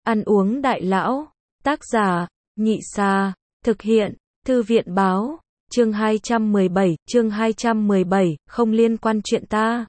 Ăn uống đại lão. Tác giả, Nhị Sa. Thực hiện, Thư viện báo. Chương 217, không liên quan chuyện ta.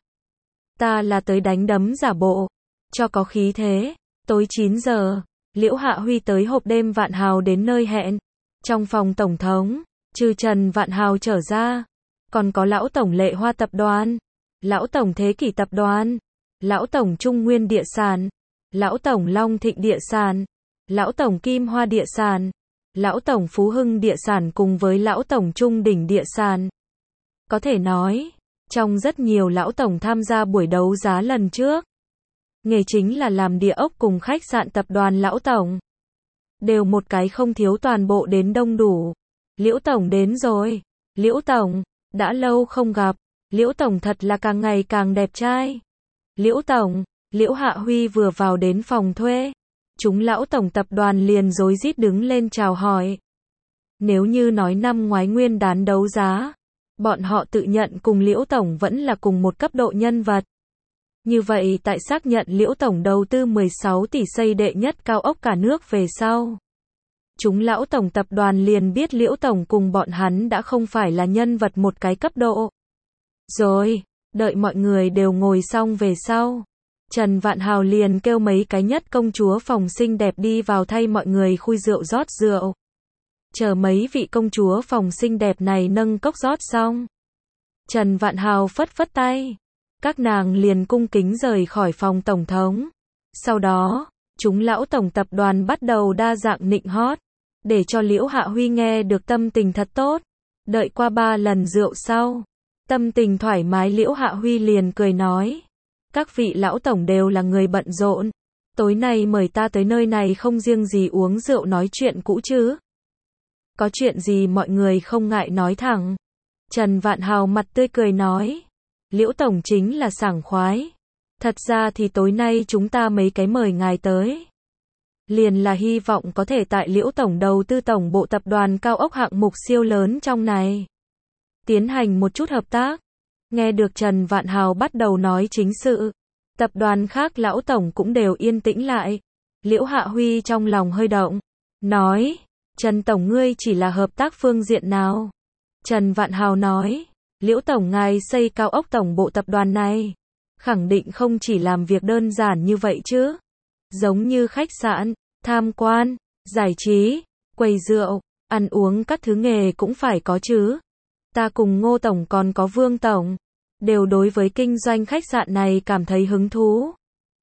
Ta là tới đánh đấm giả bộ. Cho có khí thế. Tối 9 giờ, Liễu Hạ Huy tới hộp đêm Vạn Hào đến nơi hẹn. Trong phòng tổng thống, trừ Trần Vạn Hào trở ra, còn có lão tổng Lệ Hoa tập đoàn, lão tổng Thế Kỷ tập đoàn, lão tổng Trung Nguyên địa sản, lão tổng Long Thịnh địa sản, lão tổng Kim Hoa địa sản, lão tổng Phú Hưng địa sản cùng với lão tổng Trung Đỉnh địa sản. Có thể nói, trong rất nhiều lão tổng tham gia buổi đấu giá lần trước, nghề chính là làm địa ốc cùng khách sạn tập đoàn lão tổng. Đều một cái không thiếu toàn bộ đến đông đủ. Liễu tổng đến rồi. Liễu tổng, đã lâu không gặp. Liễu tổng thật là càng ngày càng đẹp trai. Liễu tổng, Liễu Hạ Huy vừa vào đến phòng thuê. Chúng lão tổng tập đoàn liền rối rít đứng lên chào hỏi. Nếu như nói năm ngoái nguyên đán đấu giá, bọn họ tự nhận cùng Liễu tổng vẫn là cùng một cấp độ nhân vật. Như vậy tại xác nhận Liễu tổng đầu tư 16 tỷ xây đệ nhất cao ốc cả nước về sau, chúng lão tổng tập đoàn liền biết Liễu tổng cùng bọn hắn đã không phải là nhân vật một cái cấp độ. Rồi, đợi mọi người đều ngồi xong về sau, Trần Vạn Hào liền kêu mấy cái nhất công chúa phòng xinh đẹp đi vào thay mọi người khui rượu rót rượu. Chờ mấy vị công chúa phòng xinh đẹp này nâng cốc rót xong, Trần Vạn Hào phất phất tay, các nàng liền cung kính rời khỏi phòng tổng thống. Sau đó, chúng lão tổng tập đoàn bắt đầu đa dạng nịnh hót, để cho Liễu Hạ Huy nghe được tâm tình thật tốt. Đợi qua 3 lần rượu sau, tâm tình thoải mái, Liễu Hạ Huy liền cười nói, các vị lão tổng đều là người bận rộn, tối nay mời ta tới nơi này không riêng gì uống rượu nói chuyện cũ chứ. Có chuyện gì mọi người không ngại nói thẳng. Trần Vạn Hào mặt tươi cười nói, Liễu tổng chính là sảng khoái. Thật ra thì tối nay chúng ta mấy cái mời ngài tới, liền là hy vọng có thể tại Liễu tổng đầu tư tổng bộ tập đoàn cao ốc hạng mục siêu lớn trong này tiến hành một chút hợp tác. Nghe được Trần Vạn Hào bắt đầu nói chính sự, tập đoàn khác lão tổng cũng đều yên tĩnh lại. Liễu Hạ Huy trong lòng hơi động, nói, Trần tổng ngươi chỉ là hợp tác phương diện nào? Trần Vạn Hào nói, Liễu tổng ngài xây cao ốc tổng bộ tập đoàn này, khẳng định không chỉ làm việc đơn giản như vậy chứ. Giống như khách sạn, tham quan, giải trí, quầy rượu, ăn uống các thứ nghề cũng phải có chứ. Ta cùng Ngô tổng còn có Vương tổng, đều đối với kinh doanh khách sạn này cảm thấy hứng thú.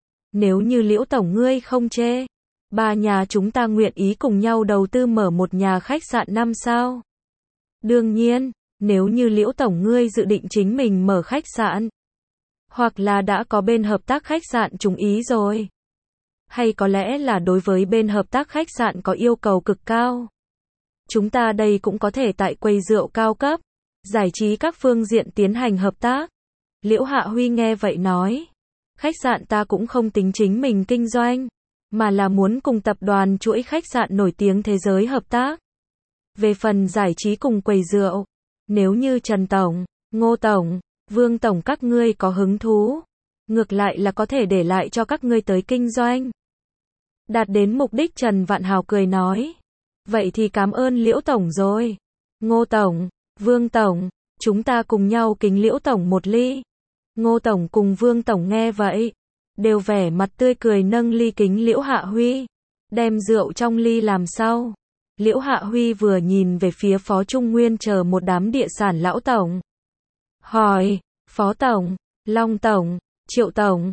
Nếu như Liễu tổng ngươi không chê, 3 nhà chúng ta nguyện ý cùng nhau đầu tư mở một nhà khách sạn 5 sao. Đương nhiên, nếu như Liễu tổng ngươi dự định chính mình mở khách sạn, hoặc là đã có bên hợp tác khách sạn trúng ý rồi, hay có lẽ là đối với bên hợp tác khách sạn có yêu cầu cực cao, chúng ta đây cũng có thể tại quầy rượu cao cấp, giải trí các phương diện tiến hành hợp tác. Liễu Hạ Huy nghe vậy nói, khách sạn ta cũng không tính chính mình kinh doanh, mà là muốn cùng tập đoàn chuỗi khách sạn nổi tiếng thế giới hợp tác. Về phần giải trí cùng quầy rượu, nếu như Trần tổng, Ngô tổng, Vương tổng các ngươi có hứng thú, ngược lại là có thể để lại cho các ngươi tới kinh doanh. Đạt đến mục đích, Trần Vạn Hào cười nói, vậy thì cảm ơn Liễu tổng rồi. Ngô tổng, Vương tổng, chúng ta cùng nhau kính Liễu tổng một ly. Ngô tổng cùng Vương tổng nghe vậy, đều vẻ mặt tươi cười nâng ly kính Liễu Hạ Huy, đem rượu trong ly làm sau. Liễu Hạ Huy vừa nhìn về phía Phó Trung Nguyên chờ một đám địa sản lão tổng, hỏi, Phó tổng, Long tổng, Triệu tổng,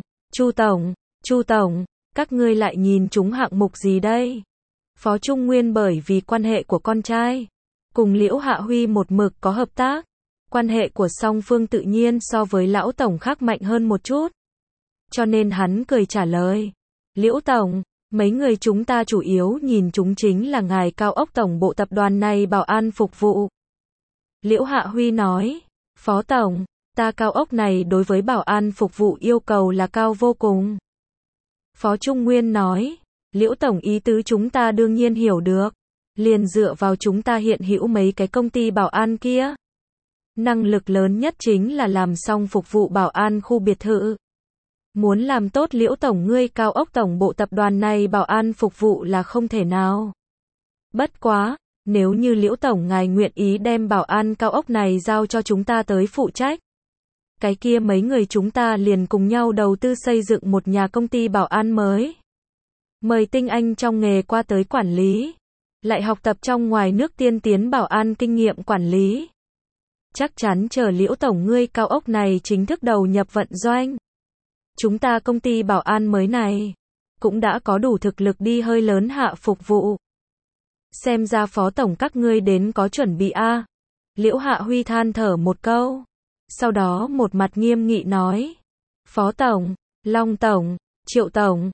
Chu tổng, các ngươi lại nhìn chúng hạng mục gì đây? Phó Trung Nguyên bởi vì quan hệ của con trai, cùng Liễu Hạ Huy một mực có hợp tác, quan hệ của song phương tự nhiên so với lão tổng khác mạnh hơn một chút. Cho nên hắn cười trả lời, Liễu tổng, mấy người chúng ta chủ yếu nhìn chúng chính là ngài cao ốc tổng bộ tập đoàn này bảo an phục vụ. Liễu Hạ Huy nói, Phó tổng, ta cao ốc này đối với bảo an phục vụ yêu cầu là cao vô cùng. Phó Trung Nguyên nói, Liễu tổng ý tứ chúng ta đương nhiên hiểu được, liền dựa vào chúng ta hiện hữu mấy cái công ty bảo an kia. Năng lực lớn nhất chính là làm xong phục vụ bảo an khu biệt thự. Muốn làm tốt Liễu Tổng ngươi cao ốc tổng bộ tập đoàn này bảo an phục vụ là không thể nào. Bất quá, nếu như Liễu Tổng ngài nguyện ý đem bảo an cao ốc này giao cho chúng ta tới phụ trách. Cái kia mấy người chúng ta liền cùng nhau đầu tư xây dựng một nhà công ty bảo an mới. Mời tinh anh trong nghề qua tới quản lý. Lại học tập trong ngoài nước tiên tiến bảo an kinh nghiệm quản lý. Chắc chắn chờ Liễu Tổng ngươi cao ốc này chính thức đầu nhập vận doanh. Chúng ta công ty bảo an mới này cũng đã có đủ thực lực đi hơi lớn hạ phục vụ. Xem ra Phó Tổng các ngươi đến có chuẩn bị a. Liễu Hạ Huy than thở một câu. Sau đó một mặt nghiêm nghị nói. Phó Tổng, Long Tổng, Triệu Tổng,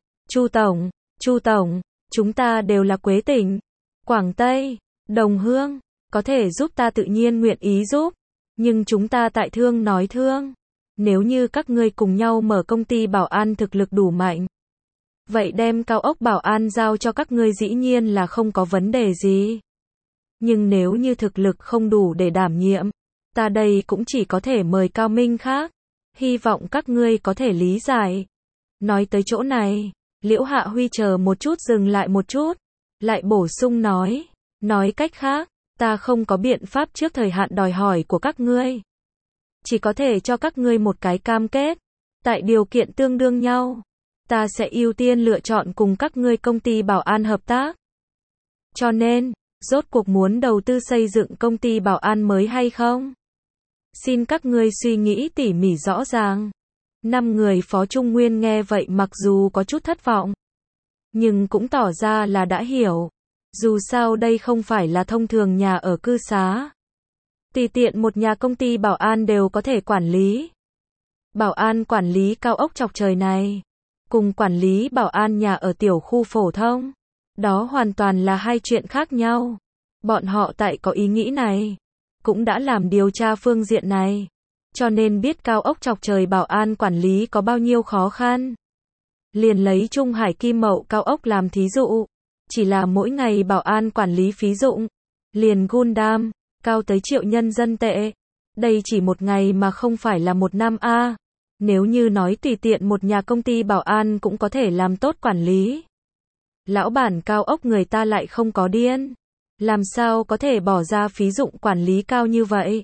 Chu Tổng, chúng ta đều là Quế tỉnh, Quảng Tây, đồng hương, có thể giúp ta tự nhiên nguyện ý giúp. Nhưng chúng ta tại thương nói thương. Nếu như các ngươi cùng nhau mở công ty bảo an thực lực đủ mạnh. Vậy đem cao ốc bảo an giao cho các ngươi dĩ nhiên là không có vấn đề gì. Nhưng nếu như thực lực không đủ để đảm nhiệm, ta đây cũng chỉ có thể mời cao minh khác. Hy vọng các ngươi có thể lý giải. Nói tới chỗ này, Liễu Hạ Huy chờ một chút dừng lại một chút. Lại bổ sung nói. Nói cách khác, ta không có biện pháp trước thời hạn đòi hỏi của các ngươi. Chỉ có thể cho các ngươi một cái cam kết. Tại điều kiện tương đương nhau. Ta sẽ ưu tiên lựa chọn cùng các ngươi công ty bảo an hợp tác. Cho nên, rốt cuộc muốn đầu tư xây dựng công ty bảo an mới hay không? Xin các ngươi suy nghĩ tỉ mỉ rõ ràng. 5 người Phó Trung Nguyên nghe vậy mặc dù có chút thất vọng. Nhưng cũng tỏ ra là đã hiểu. Dù sao đây không phải là thông thường nhà ở cư xá. Tùy tiện một nhà công ty bảo an đều có thể quản lý. Bảo an quản lý cao ốc chọc trời này. Cùng quản lý bảo an nhà ở tiểu khu phổ thông. Đó hoàn toàn là hai chuyện khác nhau. Bọn họ tại có ý nghĩ này. Cũng đã làm điều tra phương diện này. Cho nên biết cao ốc chọc trời bảo an quản lý có bao nhiêu khó khăn. Liền lấy Trung Hải Kim Mậu cao ốc làm thí dụ. Chỉ là mỗi ngày bảo an quản lý phí dụng. Liền Gundam, cao tới triệu nhân dân tệ. Đây chỉ một ngày mà không phải là một năm a. Nếu như nói tùy tiện một nhà công ty bảo an cũng có thể làm tốt quản lý. Lão bản cao ốc người ta lại không có điên. Làm sao có thể bỏ ra phí dụng quản lý cao như vậy?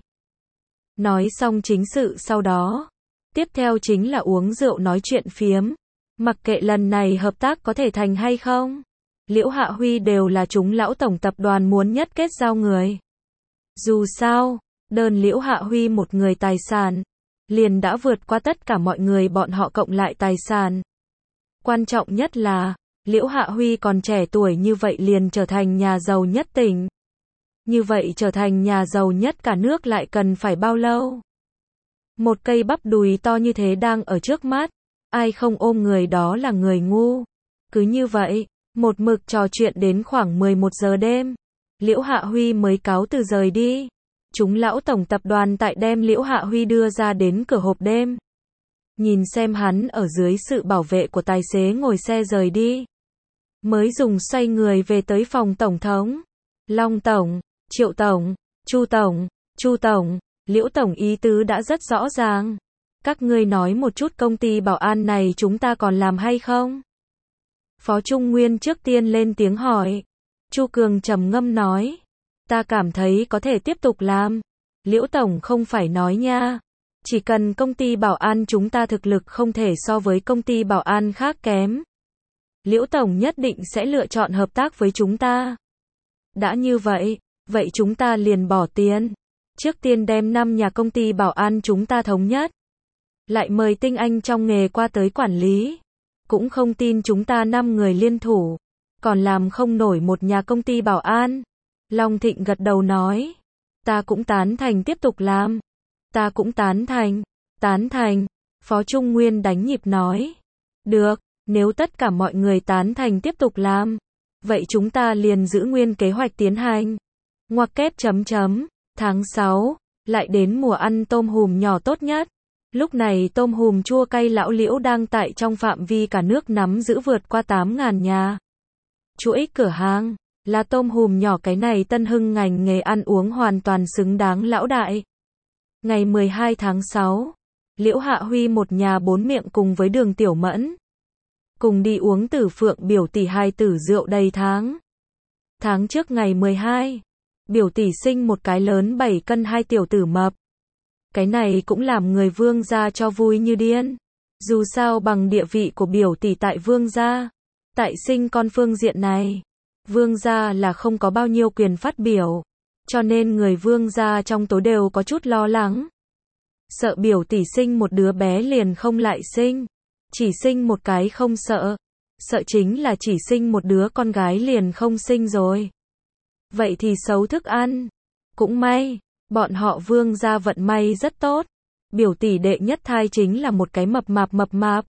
Nói xong chính sự sau đó. Tiếp theo chính là uống rượu nói chuyện phiếm. Mặc kệ lần này hợp tác có thể thành hay không. Liễu Hạ Huy đều là chúng lão tổng tập đoàn muốn nhất kết giao người. Dù sao, đơn Liễu Hạ Huy một người tài sản. Liền đã vượt qua tất cả mọi người bọn họ cộng lại tài sản. Quan trọng nhất là, Liễu Hạ Huy còn trẻ tuổi như vậy liền trở thành nhà giàu nhất tỉnh. Như vậy trở thành nhà giàu nhất cả nước lại cần phải bao lâu? Một cây bắp đùi to như thế đang ở trước mắt. Ai không ôm người đó là người ngu. Cứ như vậy, một mực trò chuyện đến khoảng 11 giờ đêm. Liễu Hạ Huy mới cáo từ rời đi. Chúng lão tổng tập đoàn tại đem Liễu Hạ Huy đưa ra đến cửa hộp đêm. Nhìn xem hắn ở dưới sự bảo vệ của tài xế ngồi xe rời đi. Mới dùng xoay người về tới phòng tổng thống. Long Tổng, Triệu Tổng, Chu Tổng, Liễu Tổng ý tứ đã rất rõ ràng. Các ngươi nói một chút công ty bảo an này chúng ta còn làm hay không? Phó Trung Nguyên trước tiên lên tiếng hỏi. Chu Cường trầm ngâm nói. Ta cảm thấy có thể tiếp tục làm. Liễu Tổng không phải nói nha. Chỉ cần công ty bảo an chúng ta thực lực không thể so với công ty bảo an khác kém. Liễu Tổng nhất định sẽ lựa chọn hợp tác với chúng ta. Đã như vậy, vậy chúng ta liền bỏ tiền. Trước tiên đem 5 nhà công ty bảo an chúng ta thống nhất. Lại mời tinh anh trong nghề qua tới quản lý. Cũng không tin chúng ta 5 người liên thủ. Còn làm không nổi một nhà công ty bảo an. Long Thịnh gật đầu nói. Ta cũng tán thành tiếp tục làm. Ta cũng tán thành. Phó Trung Nguyên đánh nhịp nói. Được, nếu tất cả mọi người tán thành tiếp tục làm. Vậy chúng ta liền giữ nguyên kế hoạch tiến hành. Ngoặc kép chấm. Tháng 6, lại đến mùa ăn tôm hùm nhỏ tốt nhất. Lúc này tôm hùm chua cay lão Liễu đang tại trong phạm vi cả nước nắm giữ vượt qua 8.000 nhà. Chuỗi cửa hàng, là tôm hùm nhỏ cái này Tân Hưng ngành nghề ăn uống hoàn toàn xứng đáng lão đại. Ngày 12 tháng 6, Liễu Hạ Huy một nhà bốn miệng cùng với Đường Tiểu Mẫn cùng đi uống Tử Phượng biểu tỷ hai tử rượu đầy tháng. Tháng trước ngày 12, biểu tỷ sinh một cái lớn 7 cân hai tiểu tử mập. Cái này cũng làm người Vương gia cho vui như điên. Dù sao bằng địa vị của biểu tỷ tại Vương gia, tại sinh con phương diện này, Vương gia là không có bao nhiêu quyền phát biểu, cho nên người Vương gia trong tối đều có chút lo lắng. Sợ biểu tỷ sinh một đứa bé liền không lại sinh, chỉ sinh một cái không sợ, sợ chính là chỉ sinh một đứa con gái liền không sinh rồi. Vậy thì xấu thức ăn. Cũng may, bọn họ Vương gia vận may rất tốt. Biểu tỷ đệ nhất thai chính là một cái mập mạp.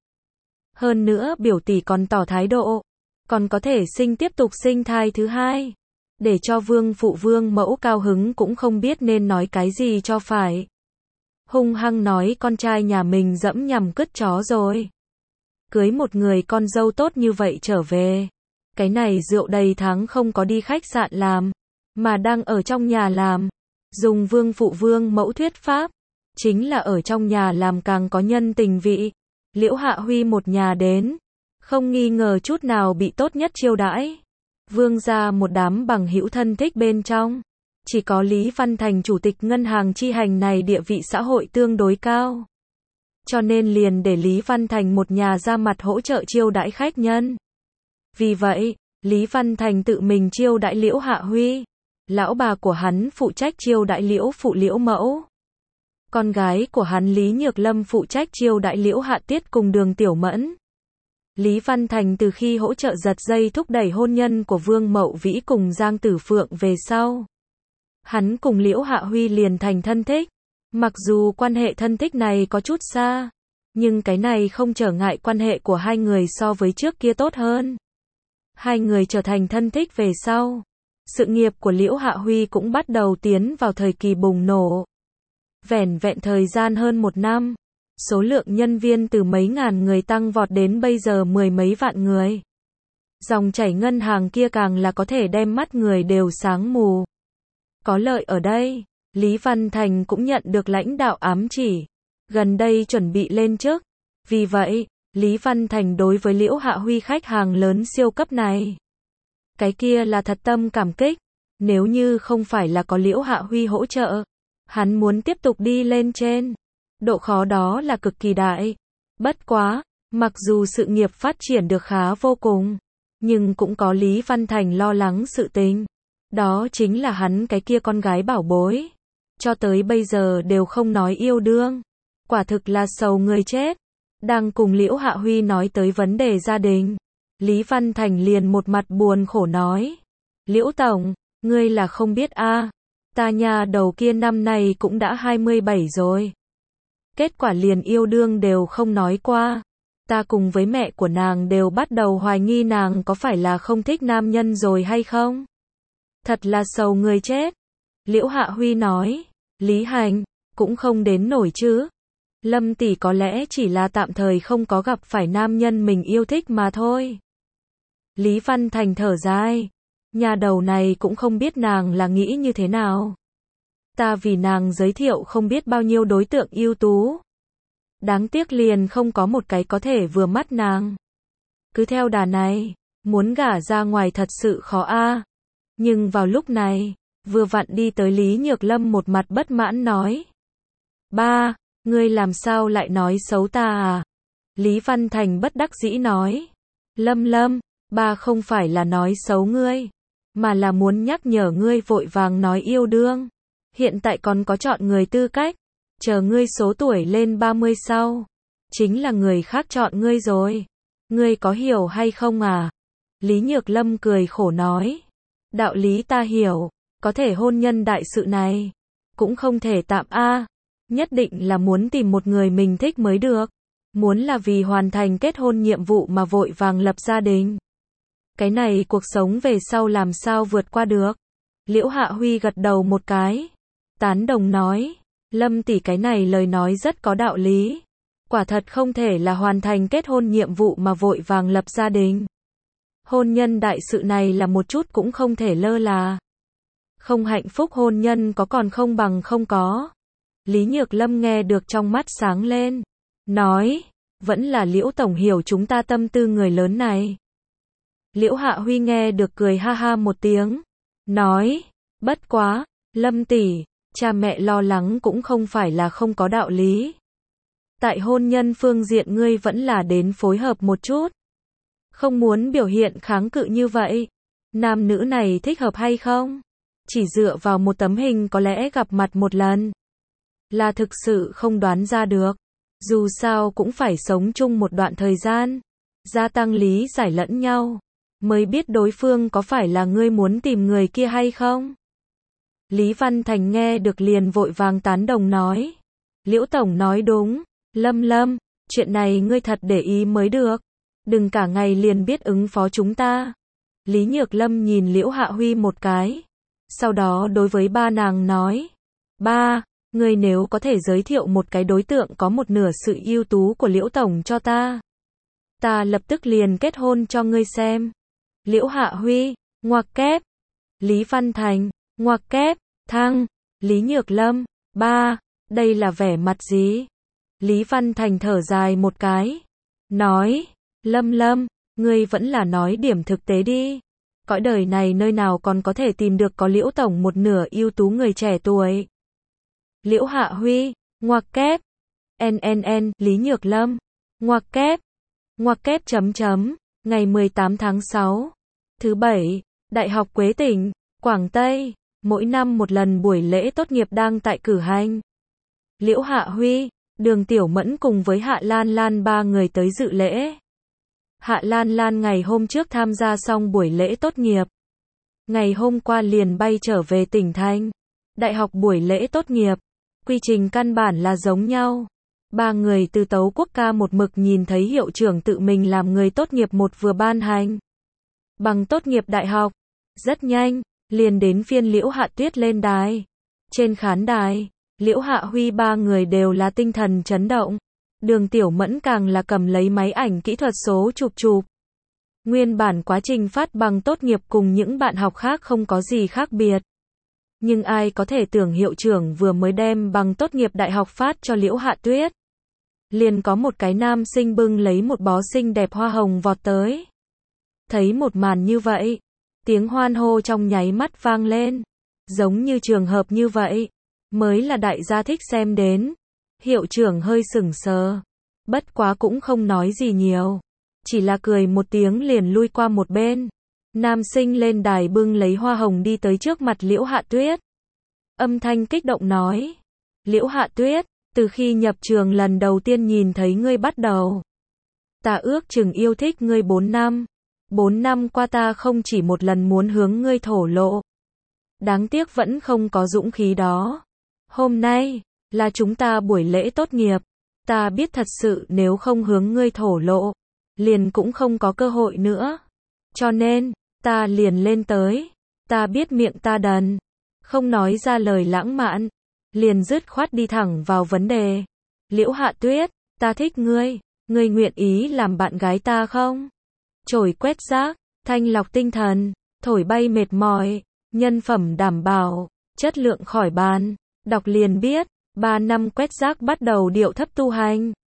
Hơn nữa biểu tỷ còn tỏ thái độ, còn có thể tiếp tục sinh thai thứ hai. Để cho vương phụ vương mẫu cao hứng cũng không biết nên nói cái gì cho phải. Hung hăng nói con trai nhà mình dẫm nhằm cứt chó rồi. Cưới một người con dâu tốt như vậy trở về. Cái này rượu đầy tháng không có đi khách sạn làm, mà đang ở trong nhà làm. Dùng vương phụ vương mẫu thuyết pháp, chính là ở trong nhà làm càng có nhân tình vị. Liễu Hạ Huy một nhà đến, không nghi ngờ chút nào bị tốt nhất chiêu đãi. Vương gia một đám bằng hữu thân thích bên trong, chỉ có Lý Văn Thành chủ tịch ngân hàng chi hành này địa vị xã hội tương đối cao. Cho nên liền để Lý Văn Thành một nhà ra mặt hỗ trợ chiêu đãi khách nhân. Vì vậy, Lý Văn Thành tự mình chiêu đãi Liễu Hạ Huy. Lão bà của hắn phụ trách chiêu đãi Liễu phụ Liễu mẫu. Con gái của hắn Lý Nhược Lâm phụ trách chiêu đãi Liễu Hạ Tiết cùng Đường Tiểu Mẫn. Lý Văn Thành từ khi hỗ trợ giật dây thúc đẩy hôn nhân của Vương Mậu Vĩ cùng Giang Tử Phượng về sau, hắn cùng Liễu Hạ Huy liền thành thân thích. Mặc dù quan hệ thân thích này có chút xa, nhưng cái này không trở ngại quan hệ của hai người so với trước kia tốt hơn. Hai người trở thành thân thích về sau, sự nghiệp của Liễu Hạ Huy cũng bắt đầu tiến vào thời kỳ bùng nổ. Vẻn vẹn thời gian hơn 1 năm, số lượng nhân viên từ mấy ngàn người tăng vọt đến bây giờ 10 mấy vạn người. Dòng chảy ngân hàng kia càng là có thể đem mắt người đều sáng mù. Có lợi ở đây, Lý Văn Thành cũng nhận được lãnh đạo ám chỉ, gần đây chuẩn bị lên chức. Vì vậy, Lý Văn Thành đối với Liễu Hạ Huy khách hàng lớn siêu cấp này, cái kia là thật tâm cảm kích. Nếu như không phải là có Liễu Hạ Huy hỗ trợ, hắn muốn tiếp tục đi lên trên, độ khó đó là cực kỳ đại. Bất quá, mặc dù sự nghiệp phát triển được khá vô cùng, nhưng cũng có Lý Văn Thành lo lắng sự tình. Đó chính là hắn cái kia con gái bảo bối, cho tới bây giờ đều không nói yêu đương. Quả thực là sầu người chết. Đang cùng Liễu Hạ Huy nói tới vấn đề gia đình, Lý Văn Thành liền một mặt buồn khổ nói: Liễu Tổng, ngươi là không biết a, ta nhà đầu kia năm nay cũng đã 27 rồi. Kết quả liền yêu đương đều không nói qua. Ta cùng với mẹ của nàng đều bắt đầu hoài nghi nàng có phải là không thích nam nhân rồi hay không. Thật là sầu người chết. Liễu Hạ Huy nói: Lý Hành, cũng không đến nổi chứ. Lâm tỷ có lẽ chỉ là tạm thời không có gặp phải nam nhân mình yêu thích mà thôi. Lý Văn Thành thở dài. Nhà đầu này cũng không biết nàng là nghĩ như thế nào. Ta vì nàng giới thiệu không biết bao nhiêu đối tượng ưu tú. Đáng tiếc liền không có một cái có thể vừa mắt nàng. Cứ theo đà này, muốn gả ra ngoài thật sự khó a. Nhưng vào lúc này, vừa vặn đi tới Lý Nhược Lâm một mặt bất mãn nói: Ba, ngươi làm sao lại nói xấu ta à? Lý Văn Thành bất đắc dĩ nói: Lâm, ba không phải là nói xấu ngươi, mà là muốn nhắc nhở ngươi vội vàng nói yêu đương. Hiện tại còn có chọn người tư cách, chờ ngươi số tuổi lên 30 sau, chính là người khác chọn ngươi rồi. Ngươi có hiểu hay không à? Lý Nhược Lâm cười khổ nói: Đạo lý ta hiểu, có thể hôn nhân đại sự này, cũng không thể tạm a. Nhất định là muốn tìm một người mình thích mới được. Muốn là vì hoàn thành kết hôn nhiệm vụ mà vội vàng lập gia đình. Cái này cuộc sống về sau làm sao vượt qua được. Liễu Hạ Huy gật đầu một cái, tán đồng nói: Lâm tỷ cái này lời nói rất có đạo lý. Quả thật không thể là hoàn thành kết hôn nhiệm vụ mà vội vàng lập gia đình. Hôn nhân đại sự này là một chút cũng không thể lơ là. Không hạnh phúc hôn nhân có còn không bằng không có. Lý Nhược Lâm nghe được trong mắt sáng lên. Nói, vẫn là Liễu Tổng hiểu chúng ta tâm tư người lớn này. Liễu Hạ Huy nghe được cười ha ha một tiếng. Nói, bất quá, Lâm tỷ, cha mẹ lo lắng cũng không phải là không có đạo lý. Tại hôn nhân phương diện ngươi vẫn là đến phối hợp một chút. Không muốn biểu hiện kháng cự như vậy. Nam nữ này thích hợp hay không? Chỉ dựa vào một tấm hình có lẽ gặp mặt một lần. Là thực sự không đoán ra được. Dù sao cũng phải sống chung một đoạn thời gian. Gia tăng lý giải lẫn nhau. Mới biết đối phương có phải là ngươi muốn tìm người kia hay không? Lý Văn Thành nghe được liền vội vàng tán đồng nói. Liễu Tổng nói đúng. Lâm, chuyện này ngươi thật để ý mới được. Đừng cả ngày liền biết ứng phó chúng ta. Lý Nhược Lâm nhìn Liễu Hạ Huy một cái. Sau đó đối với ba nàng nói. Ba, ngươi nếu có thể giới thiệu một cái đối tượng có một nửa sự ưu tú của Liễu Tổng cho ta. Ta lập tức liền kết hôn cho ngươi xem. Liễu Hạ Huy, ngoặc kép. Lý Văn Thành, ngoặc kép, thăng. Lý Nhược Lâm, ba, đây là vẻ mặt gì? Lý Văn Thành thở dài một cái. Nói, Lâm, ngươi vẫn là nói điểm thực tế đi. Cõi đời này nơi nào còn có thể tìm được có Liễu Tổng một nửa ưu tú người trẻ tuổi. Liễu Hạ Huy, ngoặc kép. Lý Nhược Lâm, ngoặc kép chấm. Ngày 18 tháng 6. Thứ Bảy, Đại học Quế Tỉnh, Quảng Tây. Mỗi năm một lần buổi lễ tốt nghiệp đang tại cử hành. Liễu Hạ Huy, Đường Tiểu Mẫn cùng với Hạ Lan Lan ba người tới dự lễ. Hạ Lan Lan ngày hôm trước tham gia xong buổi lễ tốt nghiệp. Ngày hôm qua liền bay trở về tỉnh thành. Đại học buổi lễ tốt nghiệp. Quy trình căn bản là giống nhau. Ba người từ Tấu Quốc ca một mực nhìn thấy hiệu trưởng tự mình làm người tốt nghiệp một vừa ban hành. Bằng tốt nghiệp đại học. Rất nhanh, liền đến phiên Liễu Hạ Tuyết lên đài. Trên khán đài, Liễu Hạ Huy ba người đều là tinh thần chấn động. Đường Tiểu Mẫn càng là cầm lấy máy ảnh kỹ thuật số chụp. Nguyên bản quá trình phát bằng tốt nghiệp cùng những bạn học khác không có gì khác biệt. Nhưng ai có thể tưởng hiệu trưởng vừa mới đem bằng tốt nghiệp đại học phát cho Liễu Hạ Tuyết. Liền có một cái nam sinh bưng lấy một bó xinh đẹp hoa hồng vọt tới. Thấy một màn như vậy, tiếng hoan hô trong nháy mắt vang lên. Giống như trường hợp như vậy, mới là đại gia thích xem đến. Hiệu trưởng hơi sững sờ. Bất quá cũng không nói gì nhiều. Chỉ là cười một tiếng liền lui qua một bên. Nam sinh lên đài bưng lấy hoa hồng đi tới trước mặt Liễu Hạ Tuyết. Âm thanh kích động nói. Liễu Hạ Tuyết, từ khi nhập trường lần đầu tiên nhìn thấy ngươi bắt đầu. Ta ước chừng yêu thích ngươi 4 năm. 4 năm qua ta không chỉ một lần muốn hướng ngươi thổ lộ. Đáng tiếc vẫn không có dũng khí đó. Hôm nay, là chúng ta buổi lễ tốt nghiệp. Ta biết thật sự nếu không hướng ngươi thổ lộ, liền cũng không có cơ hội nữa. Cho nên, ta liền lên tới. Ta biết miệng ta đần. Không nói ra lời lãng mạn. Liền dứt khoát đi thẳng vào vấn đề. Liễu Hạ Tuyết, ta thích ngươi. Ngươi nguyện ý làm bạn gái ta không? Chổi quét rác, thanh lọc tinh thần, thổi bay mệt mỏi, nhân phẩm đảm bảo, chất lượng khỏi bàn. Đọc liền biết, 3 năm quét rác bắt đầu điệu thấp tu hành.